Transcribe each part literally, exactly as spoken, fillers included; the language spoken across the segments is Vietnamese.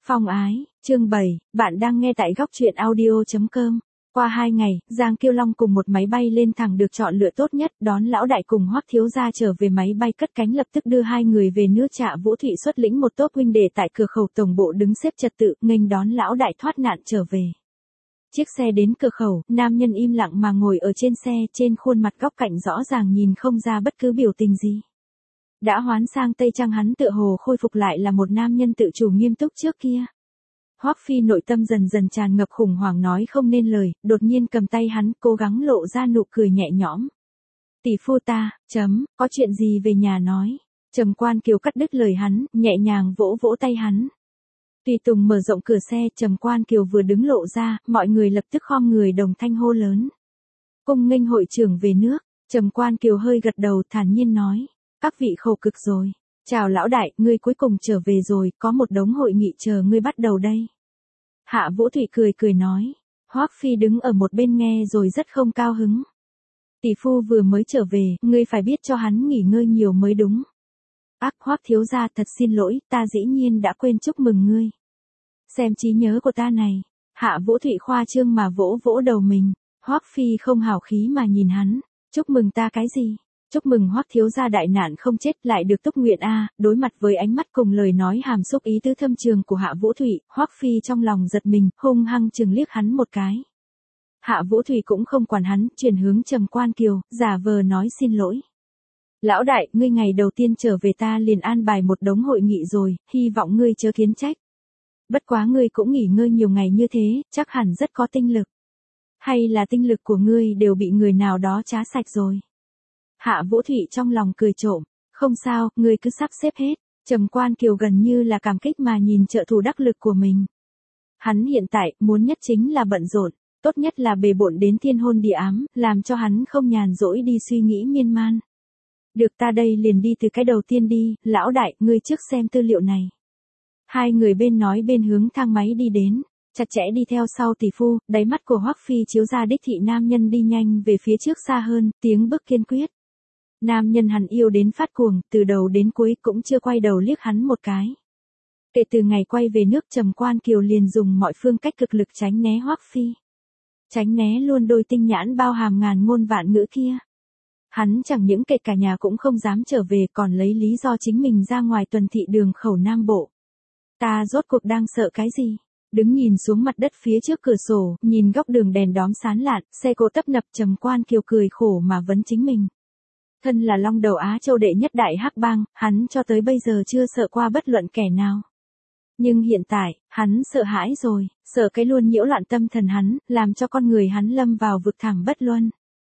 Phong ái, chương bảy, bạn đang nghe tại góc truyện audio chấm com. Qua hai ngày, Giang Kiêu Long cùng một máy bay lên thẳng được chọn lựa tốt nhất đón lão đại cùng Hoắc thiếu gia trở về máy bay cất cánh lập tức đưa hai người về nước. Trạ Vũ Thụy xuất lĩnh một tốp huynh đệ tại cửa khẩu tổng bộ đứng xếp trật tự nghênh đón lão đại thoát nạn trở về. Chiếc xe đến cửa khẩu, nam nhân im lặng mà ngồi ở trên xe, trên khuôn mặt góc cạnh rõ ràng nhìn không ra bất cứ biểu tình gì. Đã hoán sang Tây Trang hắn tựa hồ khôi phục lại là một nam nhân tự chủ nghiêm túc trước kia. Hoắc Phi nội tâm dần dần tràn ngập khủng hoảng nói không nên lời, đột nhiên cầm tay hắn, cố gắng lộ ra nụ cười nhẹ nhõm. Tỷ phu ta, chấm, có chuyện gì về nhà nói. Trầm Quan Kiều cắt đứt lời hắn, nhẹ nhàng vỗ vỗ tay hắn. Tùy tùng mở rộng cửa xe, Trầm Quan Kiều vừa đứng lộ ra, mọi người lập tức khom người đồng thanh hô lớn. Cung nghênh hội trưởng về nước. Trầm Quan Kiều hơi gật đầu thản nhiên nói. Các vị khổ cực rồi. Chào lão đại, ngươi cuối cùng trở về rồi, có một đống hội nghị chờ ngươi bắt đầu đây. Hạ Vũ Thụy cười cười nói. Hoắc Phi đứng ở một bên nghe rồi rất không cao hứng. Tỷ phu vừa mới trở về, ngươi phải biết cho hắn nghỉ ngơi nhiều mới đúng. Ác Hoắc thiếu gia thật xin lỗi, ta dĩ nhiên đã quên chúc mừng ngươi. Xem trí nhớ của ta này. Hạ Vũ Thụy khoa trương mà vỗ vỗ đầu mình. Hoắc Phi không hào khí mà nhìn hắn. Chúc mừng ta cái gì? Chúc mừng Hoắc thiếu gia đại nạn không chết lại được túc nguyện a. Đối mặt với ánh mắt cùng lời nói hàm xúc ý tứ thâm trường của Hạ Vũ Thụy, Hoắc Phi trong lòng giật mình, hung hăng chừng liếc hắn một cái. Hạ Vũ Thụy cũng không quản hắn, chuyển hướng Trầm Quan Kiều, giả vờ nói xin lỗi. Lão đại, ngươi ngày đầu tiên trở về ta liền an bài một đống hội nghị rồi, hy vọng ngươi chớ kiến trách. Bất quá ngươi cũng nghỉ ngơi nhiều ngày như thế, chắc hẳn rất có tinh lực. Hay là tinh lực của ngươi đều bị người nào đó trá sạch rồi. Hạ Vũ Thụy trong lòng cười trộm, không sao, ngươi cứ sắp xếp hết. Trầm Quan Kiều gần như là cảm kích mà nhìn trợ thủ đắc lực của mình. Hắn hiện tại muốn nhất chính là bận rộn, tốt nhất là bề bộn đến thiên hôn địa ám, làm cho hắn không nhàn rỗi đi suy nghĩ miên man. Được, ta đây liền đi từ cái đầu tiên đi, lão đại, ngươi trước xem tư liệu này. Hai người bên nói bên hướng thang máy đi đến, chặt chẽ đi theo sau tỷ phu, đáy mắt của Hoắc Phi chiếu ra đích thị nam nhân đi nhanh về phía trước xa hơn, tiếng bước kiên quyết. Nam nhân hắn yêu đến phát cuồng, từ đầu đến cuối cũng chưa quay đầu liếc hắn một cái. Kể từ ngày quay về nước, Trầm Quan Kiều liền dùng mọi phương cách cực lực tránh né Hoắc Phi. Tránh né luôn đôi tinh nhãn bao hàm ngàn ngôn vạn ngữ kia. Hắn chẳng những kể cả nhà cũng không dám trở về, còn lấy lý do chính mình ra ngoài tuần thị đường khẩu Nam Bộ. Ta rốt cuộc đang sợ cái gì? Đứng nhìn xuống mặt đất phía trước cửa sổ, nhìn góc đường đèn đóm sáng lạn, xe cộ tấp nập, Trầm Quan Kiều cười khổ mà vấn chính mình. Thân là long đầu Á Châu đệ nhất đại hắc bang, hắn cho tới bây giờ chưa sợ qua bất luận kẻ nào. Nhưng hiện tại, hắn sợ hãi rồi, sợ cái luôn nhiễu loạn tâm thần hắn, làm cho con người hắn lâm vào vực thẳm bất luân.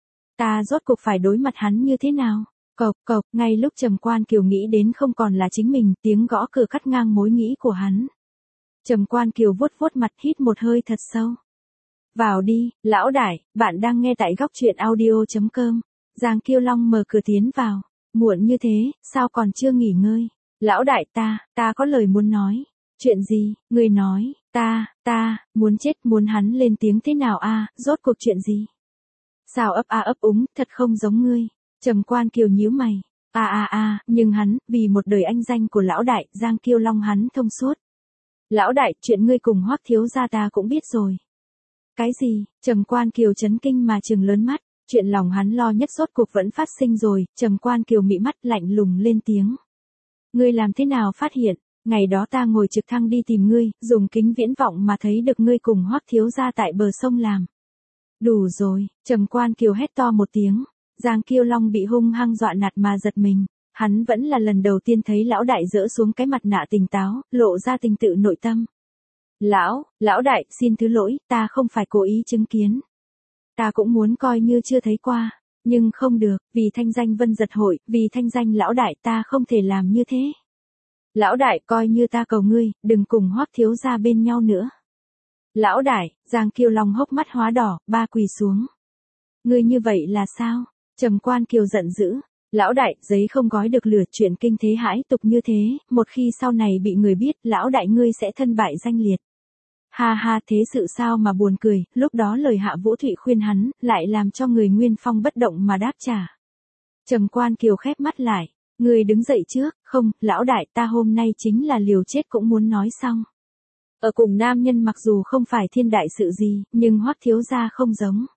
Ta rốt cuộc phải đối mặt hắn như thế nào? Cộc cộc, ngay lúc Trầm Quan Kiều nghĩ đến không còn là chính mình, tiếng gõ cửa cắt ngang mối nghĩ của hắn. Trầm Quan Kiều vuốt vuốt mặt, hít một hơi thật sâu. Vào đi, lão đại, bạn đang nghe tại góc truyện audio chấm com. Giang Kiêu Long mở cửa tiến vào. Muộn như thế, sao còn chưa nghỉ ngơi? Lão đại, ta, ta có lời muốn nói. Chuyện gì? Ngươi nói, ta, ta, muốn chết muốn hắn lên tiếng thế nào a? Rốt cuộc chuyện gì? Sao ấp a ấp úng, thật không giống ngươi. Trầm Quan Kiều nhíu mày. A a a, nhưng hắn, vì một đời anh danh của lão đại, Giang Kiêu Long hắn thông suốt. Lão đại, chuyện ngươi cùng Hoắc thiếu gia ta cũng biết rồi. Cái gì? Trầm Quan Kiều chấn kinh mà trừng lớn mắt. Chuyện lòng hắn lo nhất rốt cuộc vẫn phát sinh rồi. Trầm Quan Kiều mị mắt lạnh lùng lên tiếng. Ngươi làm thế nào phát hiện? Ngày đó ta ngồi trực thăng đi tìm ngươi, dùng kính viễn vọng mà thấy được ngươi cùng Hoắc thiếu gia tại bờ sông làm. Đủ rồi, Trầm Quan Kiều hét to một tiếng. Giang Kiêu Long bị hung hăng dọa nạt mà giật mình. Hắn vẫn là lần đầu tiên thấy lão đại dỡ xuống cái mặt nạ tỉnh táo, lộ ra tình tự nội tâm. Lão, lão đại, xin thứ lỗi, ta không phải cố ý chứng kiến. Ta cũng muốn coi như chưa thấy qua, nhưng không được, vì thanh danh Vân Giật hội, vì thanh danh lão đại ta không thể làm như thế. Lão đại, coi như ta cầu ngươi, đừng cùng Hoắc thiếu gia bên nhau nữa. Lão đại, Giang Kiêu Long hốc mắt hóa đỏ, ba quỳ xuống. Ngươi như vậy là sao? Trầm Quan Kiều giận dữ. Lão đại, giấy không gói được lửa, chuyện kinh thế hãi tục như thế, một khi sau này bị người biết, lão đại ngươi sẽ thân bại danh liệt. Ha ha, thế sự sao mà buồn cười, lúc đó lời Hạ Vũ Thụy khuyên hắn, lại làm cho người Nguyên Phong bất động mà đáp trả. Trầm Quan Kiều khép mắt lại, người đứng dậy trước, không, lão đại, ta hôm nay chính là liều chết cũng muốn nói xong. Ở cùng nam nhân mặc dù không phải thiên đại sự gì, nhưng Hoắc thiếu gia không giống.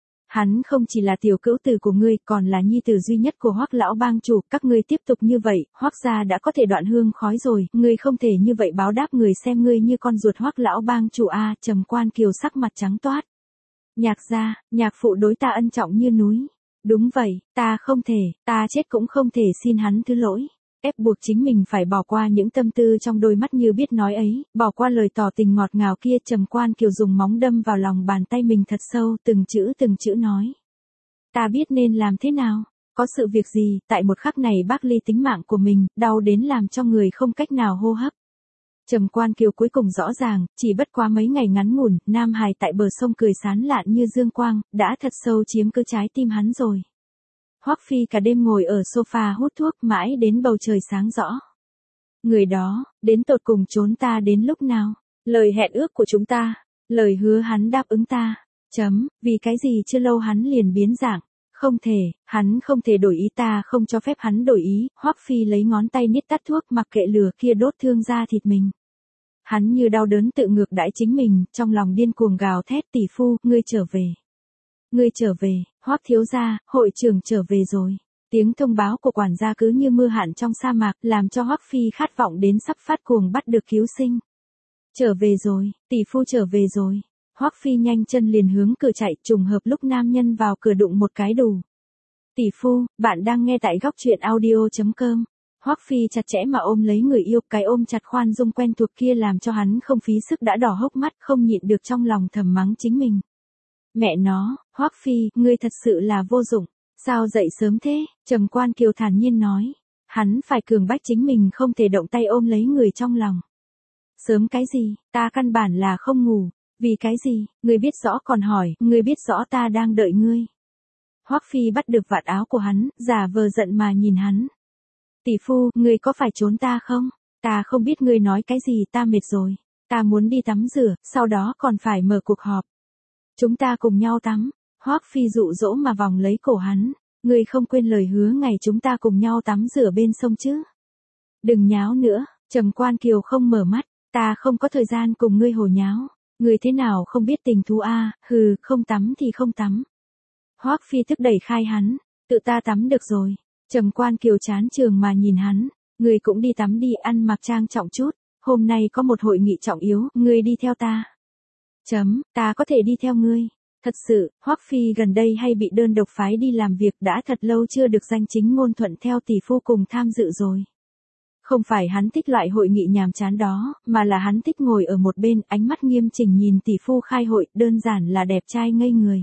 Hắn không chỉ là tiểu cữu tử của ngươi, còn là nhi tử duy nhất của Hoắc lão bang chủ, các ngươi tiếp tục như vậy, Hoắc gia đã có thể đoạn hương khói rồi, ngươi không thể như vậy báo đáp người xem ngươi như con ruột Hoắc lão bang chủ a, Trầm Quan Kiều sắc mặt trắng toát. Nhạc gia, nhạc phụ đối ta ân trọng như núi. Đúng vậy, ta không thể, ta chết cũng không thể xin hắn thứ lỗi. Ép buộc chính mình phải bỏ qua những tâm tư trong đôi mắt như biết nói ấy, bỏ qua lời tỏ tình ngọt ngào kia. Trầm Quan Kiều dùng móng đâm vào lòng bàn tay mình thật sâu, từng chữ từng chữ nói. Ta biết nên làm thế nào, có sự việc gì, tại một khắc này bác ly tính mạng của mình, đau đến làm cho người không cách nào hô hấp. Trầm Quan Kiều cuối cùng rõ ràng, chỉ bất quá mấy ngày ngắn ngủn, Nam Hải tại bờ sông cười sán lạn như dương quang, đã thật sâu chiếm cứ trái tim hắn rồi. Hoắc Phi cả đêm ngồi ở sofa hút thuốc mãi đến bầu trời sáng rõ. Người đó, đến tột cùng trốn ta đến lúc nào? Lời hẹn ước của chúng ta, lời hứa hắn đáp ứng ta. Chấm, vì cái gì chưa lâu hắn liền biến dạng. Không thể, hắn không thể đổi ý, ta không cho phép hắn đổi ý. Hoắc Phi lấy ngón tay niết tắt thuốc, mặc kệ lửa kia đốt thương da thịt mình. Hắn như đau đớn tự ngược đãi chính mình, trong lòng điên cuồng gào thét, tỷ phu, ngươi trở về. Ngươi trở về, Hoắc thiếu gia, hội trưởng trở về rồi. Tiếng thông báo của quản gia cứ như mưa hạn trong sa mạc, làm cho Hoắc Phi khát vọng đến sắp phát cuồng bắt được cứu sinh. Trở về rồi, tỷ phu trở về rồi. Hoắc Phi nhanh chân liền hướng cửa chạy, trùng hợp lúc nam nhân vào cửa đụng một cái đủ. Tỷ phu, bạn đang nghe tại góc truyện audio chấm com. Hoắc Phi chặt chẽ mà ôm lấy người yêu, cái ôm chặt khoan dung quen thuộc kia làm cho hắn không phí sức đã đỏ hốc mắt, không nhịn được trong lòng thầm mắng chính mình. Mẹ nó, Hoắc Phi, ngươi thật sự là vô dụng. Sao dậy sớm thế? Trầm Quan Kiều thản nhiên nói. Hắn phải cường bách chính mình không thể động tay ôm lấy người trong lòng. Sớm cái gì, ta căn bản là không ngủ. Vì cái gì, ngươi biết rõ còn hỏi, ngươi biết rõ ta đang đợi ngươi. Hoắc Phi bắt được vạt áo của hắn, giả vờ giận mà nhìn hắn. Tỷ phu, ngươi có phải trốn ta không? Ta không biết ngươi nói cái gì, ta mệt rồi. Ta muốn đi tắm rửa, sau đó còn phải mở cuộc họp. Chúng ta cùng nhau tắm. Hoắc Phi dụ dỗ mà vòng lấy cổ hắn. Ngươi không quên lời hứa ngày chúng ta cùng nhau tắm rửa bên sông chứ? Đừng nháo nữa. Trầm Quan Kiều không mở mắt. Ta không có thời gian cùng ngươi hồ nháo. Ngươi thế nào không biết tình thú a? À, hừ, không tắm thì không tắm. Hoắc Phi tức đẩy khai hắn. Tự ta tắm được rồi. Trầm Quan Kiều chán trường mà nhìn hắn. Ngươi cũng đi tắm đi, ăn mặc trang trọng chút. Hôm nay có một hội nghị trọng yếu, ngươi đi theo ta. Chấm, ta có thể đi theo ngươi. Thật sự, Hoắc Phi gần đây hay bị đơn độc phái đi làm việc, đã thật lâu chưa được danh chính ngôn thuận theo tỷ phu cùng tham dự rồi. Không phải hắn thích loại hội nghị nhàm chán đó, mà là hắn thích ngồi ở một bên, ánh mắt nghiêm chỉnh nhìn tỷ phu khai hội, đơn giản là đẹp trai ngây người.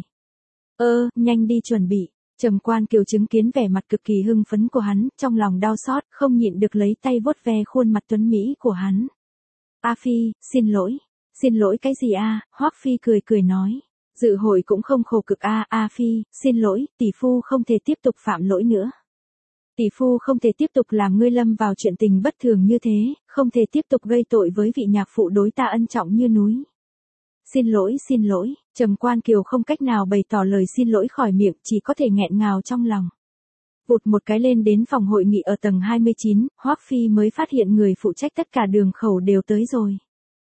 Ơ, nhanh đi chuẩn bị. Trầm Quan Kiều chứng kiến vẻ mặt cực kỳ hưng phấn của hắn, trong lòng đau xót, không nhịn được lấy tay vuốt ve khuôn mặt tuấn mỹ của hắn. A Phi, xin lỗi. Xin lỗi cái gì a? Hoắc Phi cười cười nói. Dự hội cũng không khổ cực a, A Phi, xin lỗi, tỷ phu không thể tiếp tục phạm lỗi nữa. Tỷ phu không thể tiếp tục làm ngươi lâm vào chuyện tình bất thường như thế, không thể tiếp tục gây tội với vị nhạc phụ đối ta ân trọng như núi. Xin lỗi, xin lỗi, Trầm Quan Kiều không cách nào bày tỏ lời xin lỗi khỏi miệng, chỉ có thể nghẹn ngào trong lòng. Vụt một cái lên đến phòng hội nghị ở tầng hai mươi chín, Hoắc Phi mới phát hiện người phụ trách tất cả đường khẩu đều tới rồi.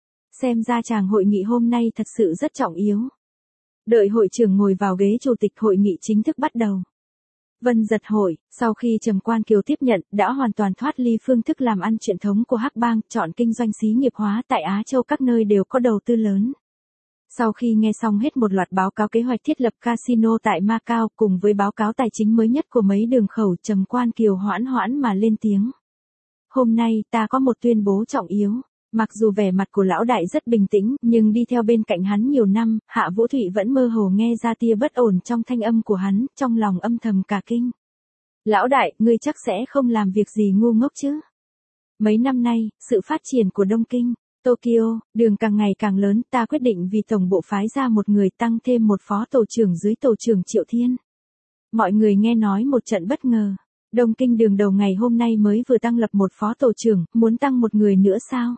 Xem ra chàng hội nghị hôm nay thật sự rất trọng yếu. Đợi hội trưởng ngồi vào ghế chủ tịch, hội nghị chính thức bắt đầu. Vân Giật hội, sau khi Trầm Quan Kiều tiếp nhận, đã hoàn toàn thoát ly phương thức làm ăn truyền thống của Hắc Bang, chọn kinh doanh xí nghiệp hóa tại Á Châu, các nơi đều có đầu tư lớn. Sau khi nghe xong hết một loạt báo cáo kế hoạch thiết lập casino tại Macau cùng với báo cáo tài chính mới nhất của mấy đường khẩu, Trầm Quan Kiều hoãn hoãn mà lên tiếng. Hôm nay ta có một tuyên bố trọng yếu. Mặc dù vẻ mặt của lão đại rất bình tĩnh, nhưng đi theo bên cạnh hắn nhiều năm, Hạ Vũ Thụy vẫn mơ hồ nghe ra tia bất ổn trong thanh âm của hắn, trong lòng âm thầm cả kinh. Lão đại, ngươi chắc sẽ không làm việc gì ngu ngốc chứ? Mấy năm nay, sự phát triển của Đông Kinh, Tokyo, đường càng ngày càng lớn, ta quyết định vì tổng bộ phái ra một người tăng thêm một phó tổ trưởng dưới tổ trưởng Triệu Thiên. Mọi người nghe nói một trận bất ngờ. Đông Kinh đường đầu ngày hôm nay mới vừa tăng lập một phó tổ trưởng, muốn tăng một người nữa sao?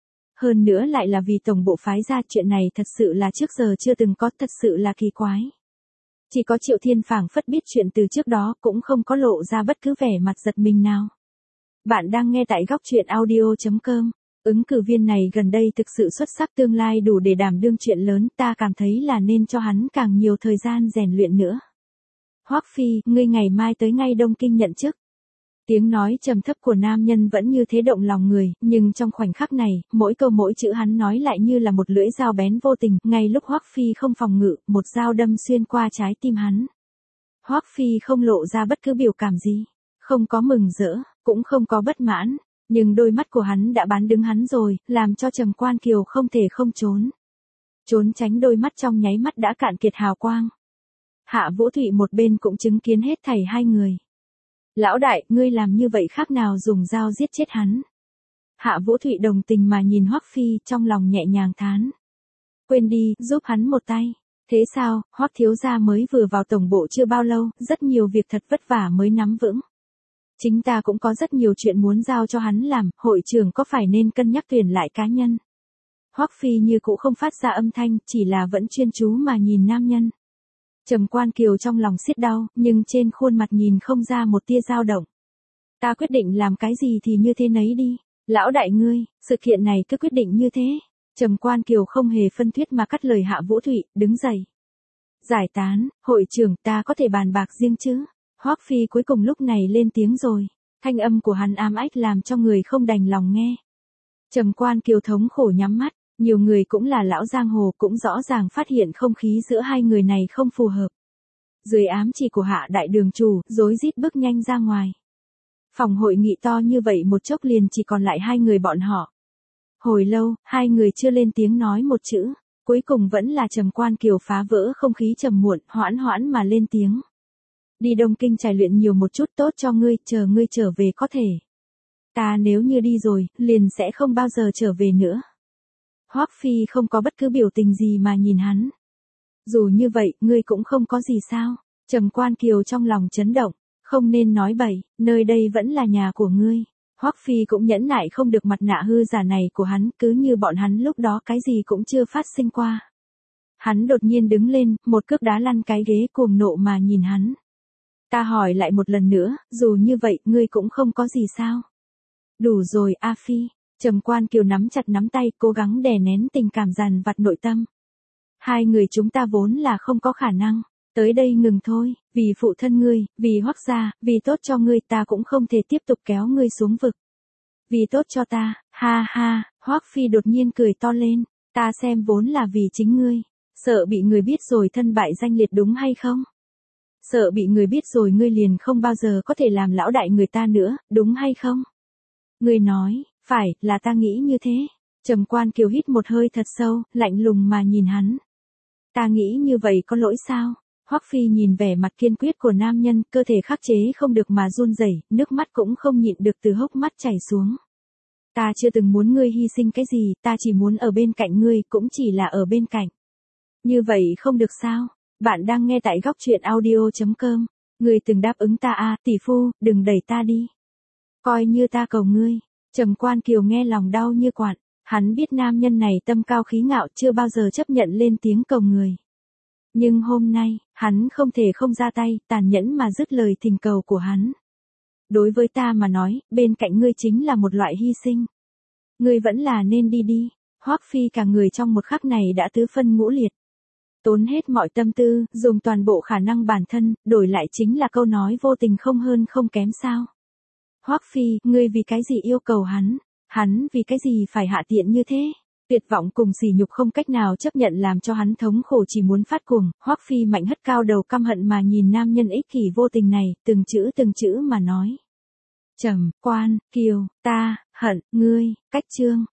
Hơn nữa lại là vì tổng bộ phái ra, chuyện này thật sự là trước giờ chưa từng có, thật sự là kỳ quái. Chỉ có Triệu Thiên phảng phất biết chuyện từ trước đó, cũng không có lộ ra bất cứ vẻ mặt giật mình nào. Bạn đang nghe tại góc truyện audio chấm com. Ứng cử viên này gần đây thực sự xuất sắc, tương lai đủ để đảm đương chuyện lớn, ta cảm thấy là nên cho hắn càng nhiều thời gian rèn luyện nữa. Hoắc Phi, ngươi ngày mai tới ngay Đông Kinh nhận chức. Tiếng nói trầm thấp của nam nhân vẫn như thế động lòng người, nhưng trong khoảnh khắc này, mỗi câu mỗi chữ hắn nói lại như là một lưỡi dao bén vô tình, ngay lúc Hoắc Phi không phòng ngự, một dao đâm xuyên qua trái tim hắn. Hoắc Phi không lộ ra bất cứ biểu cảm gì, không có mừng rỡ, cũng không có bất mãn, nhưng đôi mắt của hắn đã bán đứng hắn rồi, làm cho Trầm Quan Kiều không thể không trốn. Trốn tránh đôi mắt trong nháy mắt đã cạn kiệt hào quang. Hạ Vũ Thụy một bên cũng chứng kiến hết thảy hai người. Lão đại, ngươi làm như vậy khác nào dùng dao giết chết hắn. Hạ Vũ Thụy đồng tình mà nhìn Hoắc Phi, trong lòng nhẹ nhàng thán. Quên đi, giúp hắn một tay. Thế sao, Hoắc thiếu gia mới vừa vào tổng bộ chưa bao lâu, rất nhiều việc thật vất vả mới nắm vững. Chính ta cũng có rất nhiều chuyện muốn giao cho hắn làm, hội trưởng có phải nên cân nhắc tuyển lại cá nhân. Hoắc Phi như cũ không phát ra âm thanh, chỉ là vẫn chuyên chú mà nhìn nam nhân. Trầm Quan Kiều trong lòng siết đau, nhưng trên khuôn mặt nhìn không ra một tia dao động. Ta quyết định làm cái gì thì như thế nấy đi. Lão đại ngươi, sự kiện này cứ quyết định như thế. Trầm Quan Kiều không hề phân thuyết mà cắt lời Hạ Vũ Thụy, đứng dậy. Giải tán, hội trưởng, ta có thể bàn bạc riêng chứ. Hoắc Phi cuối cùng lúc này lên tiếng rồi. Thanh âm của hắn ám ách làm cho người không đành lòng nghe. Trầm Quan Kiều thống khổ nhắm mắt. Nhiều người cũng là lão giang hồ cũng rõ ràng phát hiện không khí giữa hai người này không phù hợp. Dưới ám chỉ của Hạ đại đường chủ, rối rít bước nhanh ra ngoài. Phòng hội nghị to như vậy một chốc liền chỉ còn lại hai người bọn họ. Hồi lâu, hai người chưa lên tiếng nói một chữ, cuối cùng vẫn là Trầm Quan Kiều phá vỡ không khí trầm muộn, hoãn hoãn mà lên tiếng. Đi Đông Kinh trải luyện nhiều một chút, tốt cho ngươi, chờ ngươi trở về có thể. Ta nếu như đi rồi, liền sẽ không bao giờ trở về nữa. Hoắc Phi không có bất cứ biểu tình gì mà nhìn hắn. Dù như vậy, ngươi cũng không có gì sao? Trầm Quan Kiều trong lòng chấn động, không nên nói bậy, nơi đây vẫn là nhà của ngươi. Hoắc Phi cũng nhẫn nại không được mặt nạ hư giả này của hắn, cứ như bọn hắn lúc đó cái gì cũng chưa phát sinh qua. Hắn đột nhiên đứng lên, một cước đá lăn cái ghế cuồng nộ mà nhìn hắn. Ta hỏi lại một lần nữa, dù như vậy, ngươi cũng không có gì sao? Đủ rồi, A Phi. Trầm Quan Kiều nắm chặt nắm tay, cố gắng đè nén tình cảm dằn vặt nội tâm. Hai người chúng ta vốn là không có khả năng. Tới đây ngừng thôi, vì phụ thân ngươi, vì Hoắc gia, vì tốt cho ngươi ta cũng không thể tiếp tục kéo ngươi xuống vực. Vì tốt cho ta, ha ha, Hoắc Phi đột nhiên cười to lên, ta xem vốn là vì chính ngươi. Sợ bị người biết rồi thân bại danh liệt đúng hay không? Sợ bị người biết rồi ngươi liền không bao giờ có thể làm lão đại người ta nữa, đúng hay không? Ngươi nói, phải, là ta nghĩ như thế. Trầm Quan Kiều hít một hơi thật sâu, lạnh lùng mà nhìn hắn. Ta nghĩ như vậy có lỗi sao? Hoắc Phi nhìn vẻ mặt kiên quyết của nam nhân, cơ thể khắc chế không được mà run rẩy, nước mắt cũng không nhịn được từ hốc mắt chảy xuống. Ta chưa từng muốn ngươi hy sinh cái gì, ta chỉ muốn ở bên cạnh ngươi, cũng chỉ là ở bên cạnh. Như vậy không được sao? Bạn đang nghe tại góc truyện audio chấm com. Ngươi từng đáp ứng ta à, tỷ phu, đừng đẩy ta đi. Coi như ta cầu ngươi. Trầm Quan Kiều nghe lòng đau như quặn, hắn biết nam nhân này tâm cao khí ngạo chưa bao giờ chấp nhận lên tiếng cầu người. Nhưng hôm nay, hắn không thể không ra tay, tàn nhẫn mà dứt lời thỉnh cầu của hắn. Đối với ta mà nói, bên cạnh ngươi chính là một loại hy sinh. Ngươi vẫn là nên đi đi. Hoắc Phi cả người trong một khắc này đã tứ phân ngũ liệt. Tốn hết mọi tâm tư, dùng toàn bộ khả năng bản thân, đổi lại chính là câu nói vô tình không hơn không kém sao. Hoắc Phi, ngươi vì cái gì yêu cầu hắn? Hắn vì cái gì phải hạ tiện như thế? Tuyệt vọng cùng sỉ nhục không cách nào chấp nhận làm cho hắn thống khổ chỉ muốn phát cuồng. Hoắc Phi mạnh hất cao đầu căm hận mà nhìn nam nhân ích kỷ vô tình này, từng chữ từng chữ mà nói. Trầm Quan Kiều, ta hận ngươi. Cách chương